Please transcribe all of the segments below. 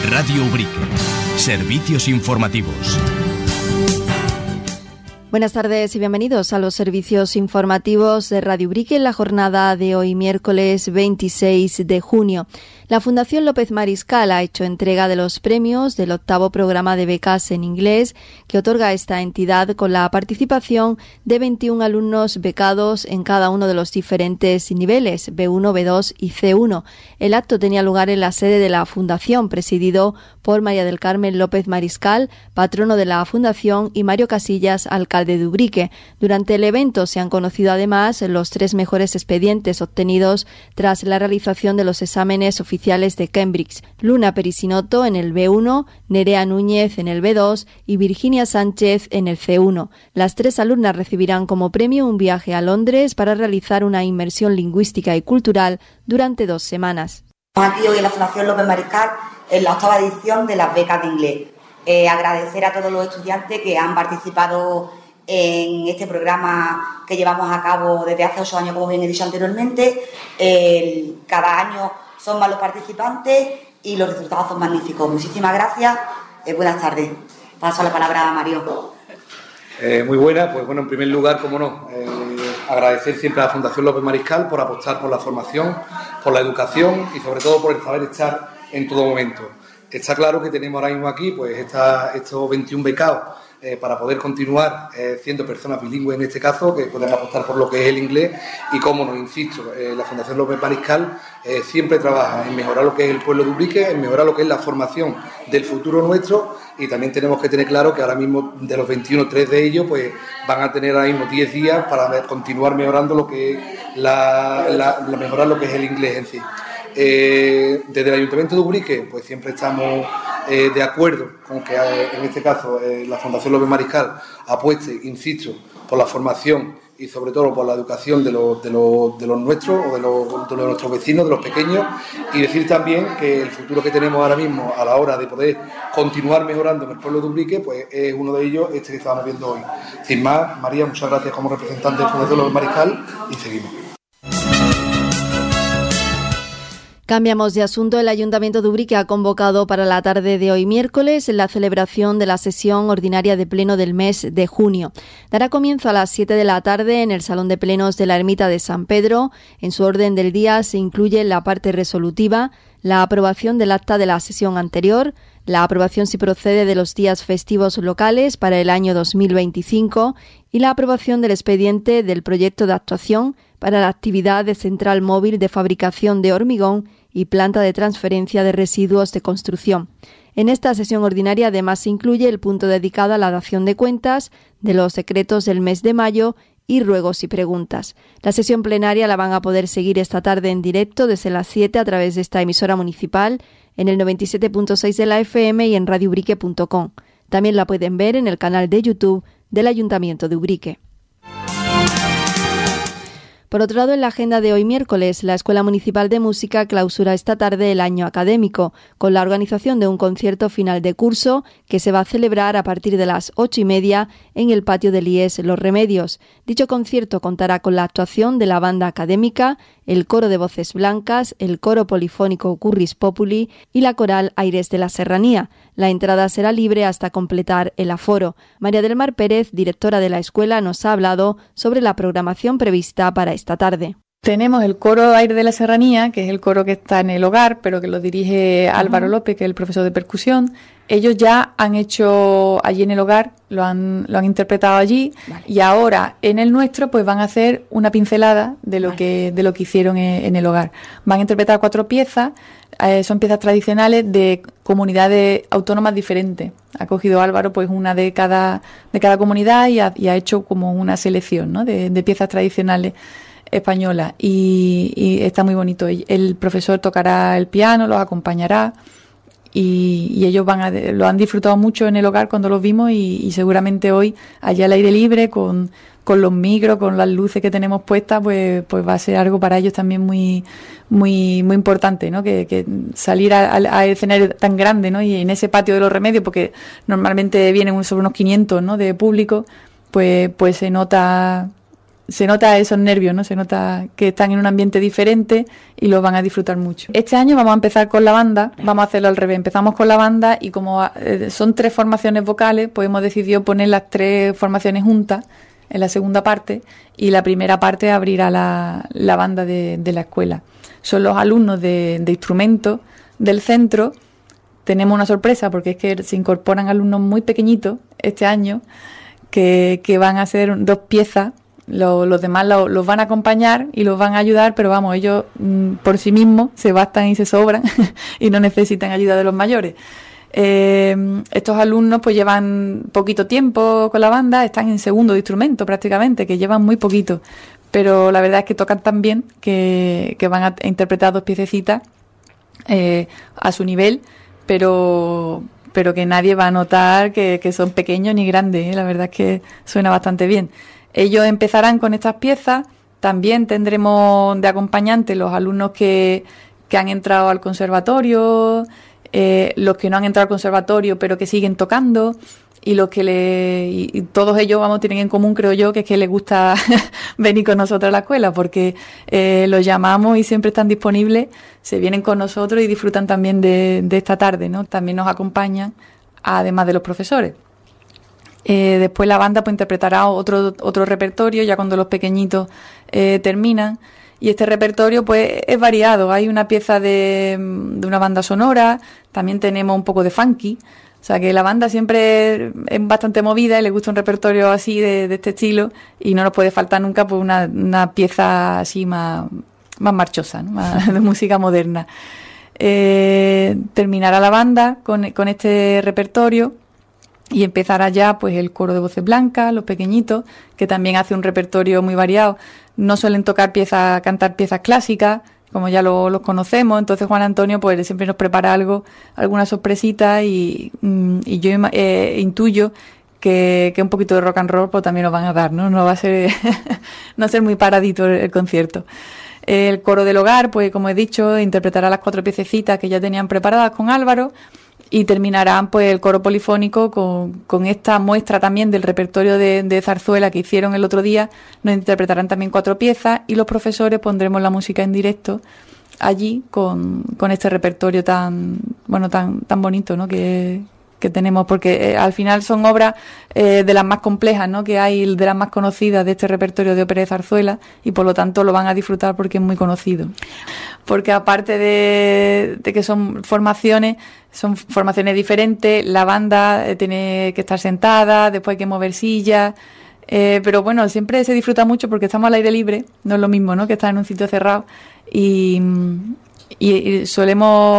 Radio Ubrique. Servicios informativos. Buenas tardes y bienvenidos a los servicios informativos de Radio Ubrique en la jornada de hoy, miércoles 26 de junio. La Fundación López Mariscal ha hecho entrega de los premios del 8º programa de becas en inglés que otorga esta entidad con la participación de 21 alumnos becados en cada uno de los diferentes niveles, B1, B2 y C1. El acto tenía lugar en la sede de la Fundación, presidido por María del Carmen López Mariscal, patrono de la Fundación, y Mario Casillas, alcalde de Ubrique. Durante el evento se han conocido además los 3 mejores expedientes obtenidos tras la realización de los exámenes oficiales de Cambridge: Luna Perisinoto en el B1, Nerea Núñez en el B2 y Virginia Sánchez en el C1. Las 3 alumnas recibirán como premio un viaje a Londres para realizar una inmersión lingüística y cultural durante 2 semanas. Aquí hoy en la Fundación López Mariscal en la 8ª edición de las becas de inglés. Agradecer a todos los estudiantes que han participado en este programa que llevamos a cabo desde hace 8 años, como bien he dicho anteriormente. Cada año son más los participantes y los resultados son magníficos. Muchísimas gracias. Buenas tardes. Paso la palabra a Mario. Muy buena. Pues bueno, en primer lugar, como no, agradecer siempre a la Fundación López Mariscal por apostar por la formación, por la educación y sobre todo por el saber estar en todo momento. Está claro que tenemos ahora mismo aquí pues estos 21 becados para poder continuar siendo personas bilingües en este caso, que pueden apostar por lo que es el inglés. Y como nos insisto, la Fundación López Mariscal siempre trabaja en mejorar lo que es el pueblo de Ubrique, en mejorar lo que es la formación del futuro nuestro, y también tenemos que tener claro que ahora mismo de los 21, 3 de ellos pues van a tener ahora mismo 10 días para continuar mejorando lo que es mejorar lo que es el inglés en sí. Desde el Ayuntamiento de Ubrique pues siempre estamos de acuerdo con que en este caso la Fundación López Mariscal apueste, insisto, por la formación y sobre todo por la educación de los nuestros o de nuestros vecinos, de los pequeños, y decir también que el futuro que tenemos ahora mismo a la hora de poder continuar mejorando en el pueblo de Ubrique pues es uno de ellos que estamos viendo hoy. Sin más, María, muchas gracias como representante de la Fundación López Mariscal y seguimos. Cambiamos de asunto. El Ayuntamiento de Ubrique ha convocado para la tarde de hoy miércoles la celebración de la sesión ordinaria de pleno del mes de junio. Dará comienzo a las 7 de la tarde en el Salón de Plenos de la Ermita de San Pedro. En su orden del día se incluye la parte resolutiva, la aprobación del acta de la sesión anterior, la aprobación si procede de los días festivos locales para el año 2025 y la aprobación del expediente del proyecto de actuación para la actividad de central móvil de fabricación de hormigón y planta de transferencia de residuos de construcción. En esta sesión ordinaria además se incluye el punto dedicado a la dación de cuentas de los decretos del mes de mayo y ruegos y preguntas. La sesión plenaria la van a poder seguir esta tarde en directo desde las 7 a través de esta emisora municipal en el 97.6 de la FM y en radioubrique.com. También la pueden ver en el canal de YouTube del Ayuntamiento de Ubrique. Por otro lado, en la agenda de hoy miércoles, la Escuela Municipal de Música clausura esta tarde el año académico, con la organización de un concierto final de curso que se va a celebrar a partir de las 8:30 en el patio del IES Los Remedios. Dicho concierto contará con la actuación de la banda académica, el coro de voces blancas, el coro polifónico Curris Populi y la coral Aires de la Serranía. La entrada será libre hasta completar el aforo. María del Mar Pérez, directora de la escuela, nos ha hablado sobre la programación prevista para esta tarde. Tenemos el coro Aires de la Serranía, que es el coro que está en el hogar, pero que lo dirige Álvaro López, que es el profesor de percusión. Ellos ya han hecho allí en el hogar, lo han interpretado allí, vale. Y ahora en el nuestro pues van a hacer una pincelada de lo que hicieron en el hogar. Van a interpretar 4 piezas, son piezas tradicionales de comunidades autónomas diferentes. Ha cogido Álvaro pues una de cada comunidad y ha hecho como una selección, ¿no?, de piezas tradicionales española y está muy bonito. El profesor tocará el piano, los acompañará y ellos lo han disfrutado mucho en el hogar cuando los vimos y seguramente hoy allá al aire libre con los micros, con las luces que tenemos puestas, pues va a ser algo para ellos también muy muy muy importante, ¿no? Que salir al escenario tan grande, ¿no? Y en ese patio de Los Remedios, porque normalmente vienen sobre unos 500, ¿no?, de público, pues se nota se nota esos nervios, ¿no? Se nota que están en un ambiente diferente y lo van a disfrutar mucho. Este año vamos a empezar con la banda, vamos a hacerlo al revés. Empezamos con la banda y como son 3 formaciones vocales, pues hemos decidido poner las 3 formaciones juntas en la segunda parte, y la primera parte abrirá la banda de la escuela. Son los alumnos de instrumentos del centro. Tenemos una sorpresa porque es que se incorporan alumnos muy pequeñitos este año que van a hacer 2 piezas. Los demás los van a acompañar y los van a ayudar, pero vamos, ellos por sí mismos se bastan y se sobran y no necesitan ayuda de los mayores. Estos alumnos pues llevan poquito tiempo con la banda, están en segundo de instrumento prácticamente, que llevan muy poquito, pero la verdad es que tocan tan bien que van a interpretar 2 piececitas a su nivel, pero que nadie va a notar que son pequeños ni grandes, La verdad es que suena bastante bien. Ellos empezarán con estas piezas. También tendremos de acompañante los alumnos que han entrado al conservatorio, los que no han entrado al conservatorio pero que siguen tocando, y los que y todos ellos tienen en común, creo yo, que es que les gusta venir con nosotros a la escuela, porque los llamamos y siempre están disponibles, se vienen con nosotros y disfrutan también de esta tarde, ¿no? También nos acompañan, además de los profesores. Después la banda pues interpretará otro repertorio ya cuando los pequeñitos terminan, y este repertorio pues es variado. Hay una pieza de una banda sonora, también tenemos un poco de funky, o sea que la banda siempre es bastante movida y le gusta un repertorio así de este estilo, y no nos puede faltar nunca pues una pieza así más marchosa, ¿no? Más de música moderna. Terminará la banda con este repertorio. Y empezará ya pues el coro de voces blancas, los pequeñitos, que también hace un repertorio muy variado. No suelen cantar piezas clásicas, como ya los conocemos. Entonces Juan Antonio pues siempre nos prepara alguna sorpresita, y yo intuyo que un poquito de rock and roll pues también nos van a dar, ¿no? No va a ser no ser muy paradito el concierto. El coro del hogar, pues como he dicho, interpretará las 4 piececitas que ya tenían preparadas con Álvaro. Y terminarán pues el coro polifónico con esta muestra también del repertorio de zarzuela que hicieron el otro día. Nos interpretarán también 4 piezas, y los profesores pondremos la música en directo allí con este repertorio tan bonito, ¿no? que tenemos, porque al final son obras de las más complejas, ¿no? que hay, de las más conocidas de este repertorio de ópera de zarzuela, y por lo tanto lo van a disfrutar porque es muy conocido. Porque aparte de que son formaciones diferentes, la banda tiene que estar sentada, después hay que mover sillas, pero bueno, siempre se disfruta mucho porque estamos al aire libre, no es lo mismo, ¿no? que estar en un sitio cerrado, y suele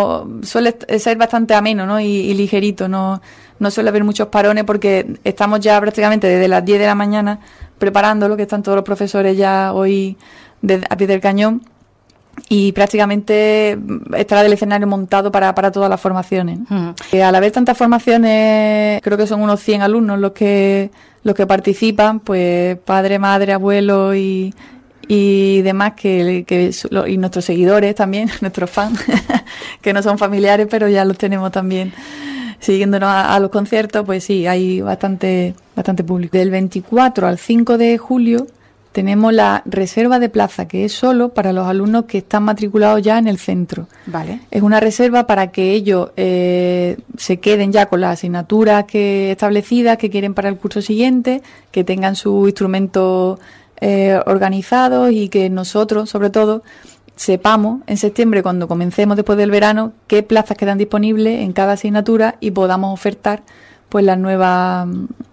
ser bastante ameno, ¿no? y ligerito, no suele haber muchos parones porque estamos ya prácticamente desde las 10 de la mañana preparándolo, que están todos los profesores ya hoy a pie del cañón, y prácticamente estará el escenario montado para todas las formaciones. Al haber tantas formaciones, creo que son unos 100 alumnos los que participan, pues padre, madre, abuelo y demás, y nuestros seguidores también, nuestros fans, que no son familiares, pero ya los tenemos también siguiéndonos a los conciertos. Pues sí, hay bastante público. Del 24 al 5 de julio tenemos la reserva de plaza, que es solo para los alumnos que están matriculados ya en el centro. Vale. Es una reserva para que ellos se queden ya con las asignaturas establecidas que quieren para el curso siguiente, que tengan sus instrumentos organizados, y que nosotros, sobre todo, sepamos en septiembre, cuando comencemos después del verano, qué plazas quedan disponibles en cada asignatura, y podamos ofertar pues las nuevas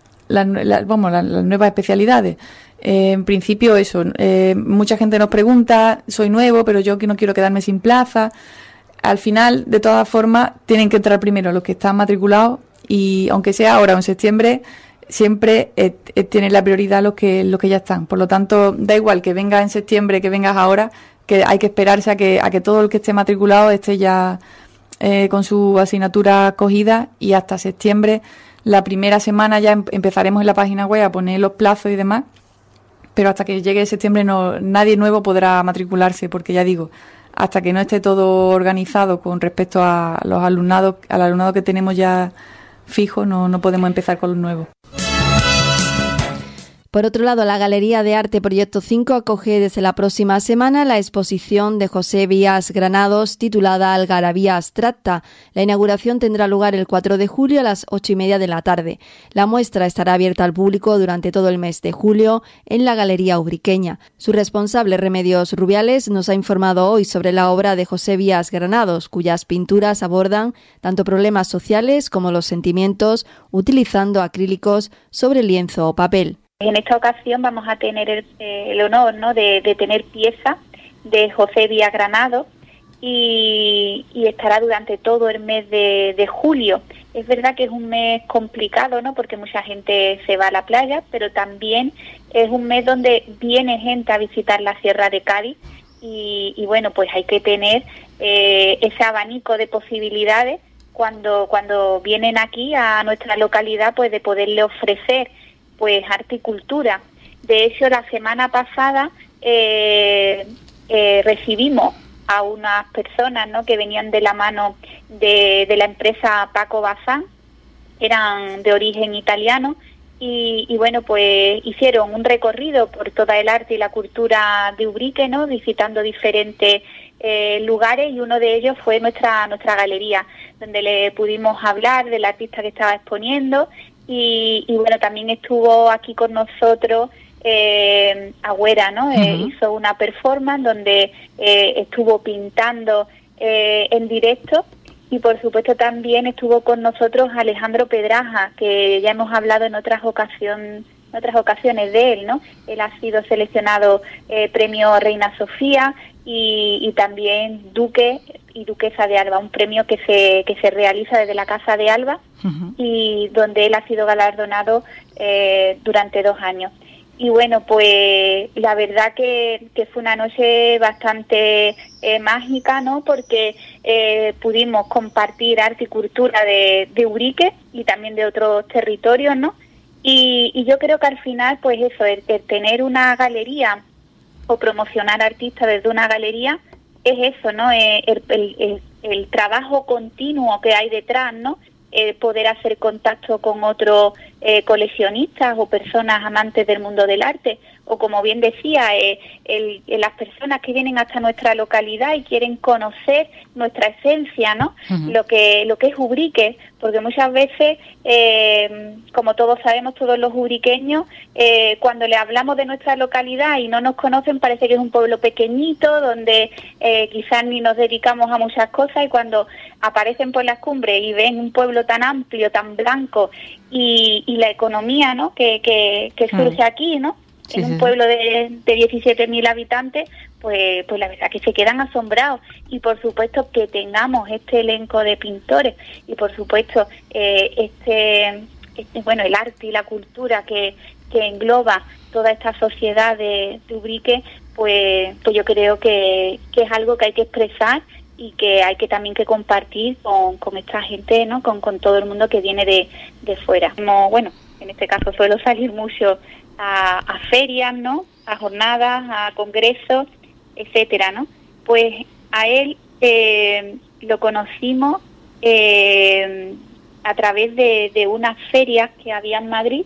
especialidades. En principio eso, mucha gente nos pregunta, soy nuevo pero yo no quiero quedarme sin plaza. Al final, de todas formas, tienen que entrar primero los que están matriculados, y aunque sea ahora o en septiembre, siempre tienen la prioridad los que ya están. Por lo tanto, da igual que vengas en septiembre, que vengas ahora, que hay que esperarse a que todo el que esté matriculado esté ya con su asignatura cogida, y hasta septiembre, la primera semana ya empezaremos en la página web a poner los plazos y demás, pero hasta que llegue septiembre nadie nuevo podrá matricularse, porque ya digo, hasta que no esté todo organizado con respecto a al alumnado que tenemos ya fijo, no podemos empezar con los nuevos. Por otro lado, la Galería de Arte Proyecto 5 acoge desde la próxima semana la exposición de José Vías Granados titulada Algarabía Abstracta. La inauguración tendrá lugar el 4 de julio a las 8:30 de la tarde. La muestra estará abierta al público durante todo el mes de julio en la Galería Ubriqueña. Su responsable, Remedios Rubiales, nos ha informado hoy sobre la obra de José Vías Granados, cuyas pinturas abordan tanto problemas sociales como los sentimientos, utilizando acrílicos sobre lienzo o papel. En esta ocasión vamos a tener el honor, ¿no?, de tener piezas de José Vías Granados y estará durante todo el mes de julio. Es verdad que es un mes complicado, ¿no?, porque mucha gente se va a la playa, pero también es un mes donde viene gente a visitar la Sierra de Cádiz y bueno, pues hay que tener ese abanico de posibilidades cuando vienen aquí a nuestra localidad, pues de poderle ofrecer pues arte y cultura. De hecho, la semana pasada recibimos a unas personas, ¿no?, que venían de la mano de la empresa Paco Bazán, eran de origen italiano y bueno, pues hicieron un recorrido por toda el arte y la cultura de Ubrique, ¿no?, visitando diferentes lugares, y uno de ellos fue nuestra galería, donde le pudimos hablar del artista que estaba exponiendo. Y bueno, también estuvo aquí con nosotros Agüera, ¿no? Hizo una performance donde estuvo pintando en directo, y por supuesto también estuvo con nosotros Alejandro Pedraja, que ya hemos hablado en otras ocasiones de él, ¿no? Él ha sido seleccionado premio Reina Sofía y también Duque y Duquesa de Alba, un premio que se realiza desde la Casa de Alba y donde él ha sido galardonado durante 2 años. Y bueno, pues la verdad que fue una noche bastante mágica, ¿no?, porque pudimos compartir arte y cultura de Ubrique y también de otros territorios, ¿no? Y yo creo que al final, pues eso, el tener una galería o promocionar artistas desde una galería es eso, ¿no? El trabajo continuo que hay detrás, ¿no? Poder hacer contacto con otros coleccionistas o personas amantes del mundo del arte, o como bien decía, las personas que vienen hasta nuestra localidad y quieren conocer nuestra esencia, ¿no? Lo que es Ubrique, porque muchas veces, como todos sabemos, todos los ubriqueños, cuando le hablamos de nuestra localidad y no nos conocen, parece que es un pueblo pequeñito donde quizás ni nos dedicamos a muchas cosas, y cuando aparecen por las cumbres y ven un pueblo tan amplio, tan blanco, y la economía, ¿no?, que surge aquí, ¿no?, en un pueblo de 17.000 habitantes, pues la verdad que se quedan asombrados. Y por supuesto que tengamos este elenco de pintores y por supuesto bueno, el arte y la cultura que engloba toda esta sociedad de Ubrique, pues yo creo que es algo que hay que expresar y que hay que también que compartir con esta gente, ¿no?, con todo el mundo que viene de fuera. Como, bueno, en este caso suelo salir mucho a ferias, ¿no?, a jornadas, a congresos, etcétera, ¿no? Pues a él lo conocimos a través de unas ferias que había en Madrid,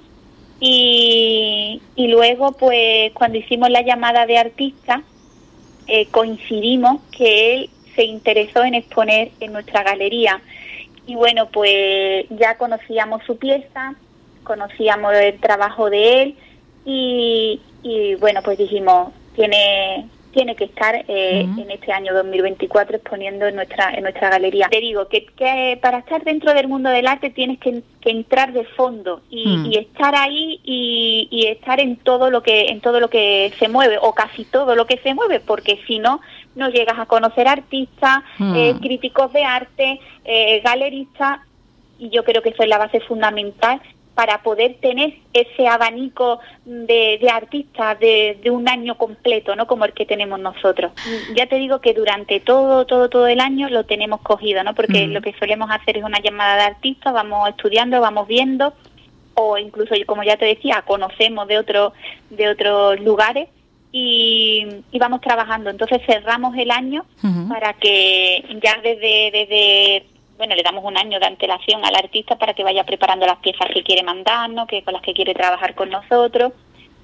y luego, pues cuando hicimos la llamada de artista, coincidimos que él se interesó en exponer en nuestra galería. Y bueno, pues ya conocíamos su pieza, conocíamos el trabajo de él, y bueno, pues dijimos, tiene que estar en este año 2024 exponiendo en nuestra galería. Te digo que para estar dentro del mundo del arte tienes que entrar de fondo y estar ahí y estar en todo lo que se mueve, o casi todo lo que se mueve, porque si no llegas a conocer artistas, críticos de arte, galeristas, y yo creo que eso es la base fundamental para poder tener ese abanico de artistas de un año completo, ¿no?, como el que tenemos nosotros. Ya te digo que durante todo el año lo tenemos cogido, ¿no?, porque lo que solemos hacer es una llamada de artistas, vamos estudiando, vamos viendo, o incluso, como ya te decía, conocemos de otros lugares y vamos trabajando. Entonces cerramos el año para que ya desde bueno, le damos un año de antelación al artista para que vaya preparando las piezas que quiere mandarnos, con las que quiere trabajar con nosotros,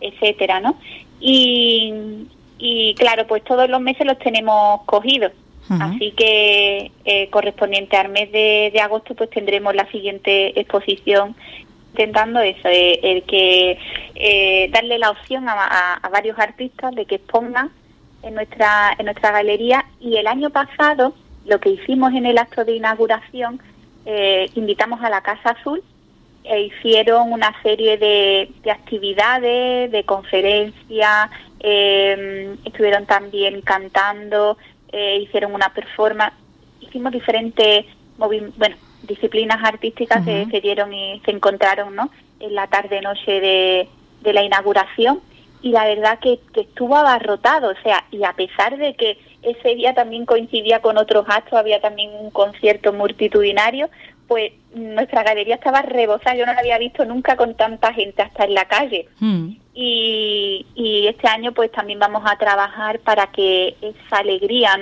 etcétera, ¿no? Y claro, pues todos los meses los tenemos cogidos. Así que correspondiente al mes de agosto pues tendremos la siguiente exposición, intentando eso, el que darle la opción a varios artistas de que expongan en nuestra galería. Y el año pasado lo que hicimos en el acto de inauguración, invitamos a la Casa Azul e hicieron una serie de actividades, de conferencias, estuvieron también cantando, hicieron una performance, hicimos diferentes disciplinas artísticas que se dieron y se encontraron, ¿no?, en la tarde-noche de la inauguración, y la verdad que estuvo abarrotado, o sea, y a pesar de que ese día también coincidía con otros actos, había también un concierto multitudinario, pues nuestra galería estaba rebosada. Yo no la había visto nunca con tanta gente hasta en la calle. Y este año pues también vamos a trabajar para que esa alegría, ¿no?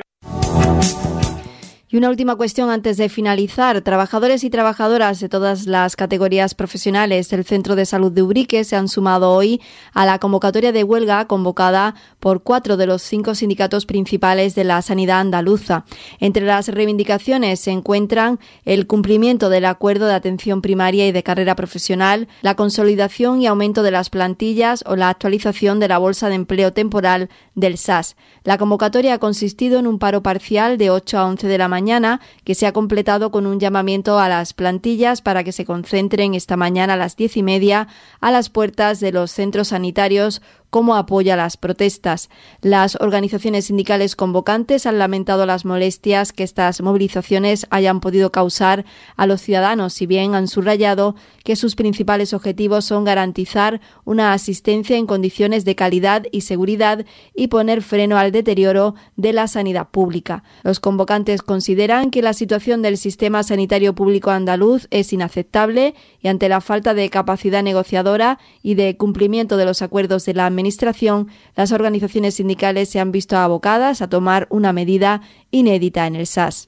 Y una última cuestión antes de finalizar. Trabajadores y trabajadoras de todas las categorías profesionales del Centro de Salud de Ubrique se han sumado hoy a la convocatoria de huelga convocada por 4 de los 5 sindicatos principales de la sanidad andaluza. Entre las reivindicaciones se encuentran el cumplimiento del acuerdo de atención primaria y de carrera profesional, la consolidación y aumento de las plantillas o la actualización de la bolsa de empleo temporal del SAS. La convocatoria ha consistido en un paro parcial de 8 a 11 de la mañana, que se ha completado con un llamamiento a las plantillas para que se concentren esta mañana a las 10:30 a las puertas de los centros sanitarios como apoyo a las protestas. Las organizaciones sindicales convocantes han lamentado las molestias que estas movilizaciones hayan podido causar a los ciudadanos, si bien han subrayado que sus principales objetivos son garantizar una asistencia en condiciones de calidad y seguridad y poner freno al deterioro de la sanidad pública. Los convocantes consideran que la situación del sistema sanitario público andaluz es inaceptable y ante la falta de capacidad negociadora y de cumplimiento de los acuerdos de la Administración, las organizaciones sindicales se han visto abocadas a tomar una medida inédita en el SAS.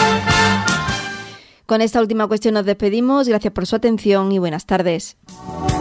Con esta última cuestión nos despedimos. Gracias por su atención y buenas tardes.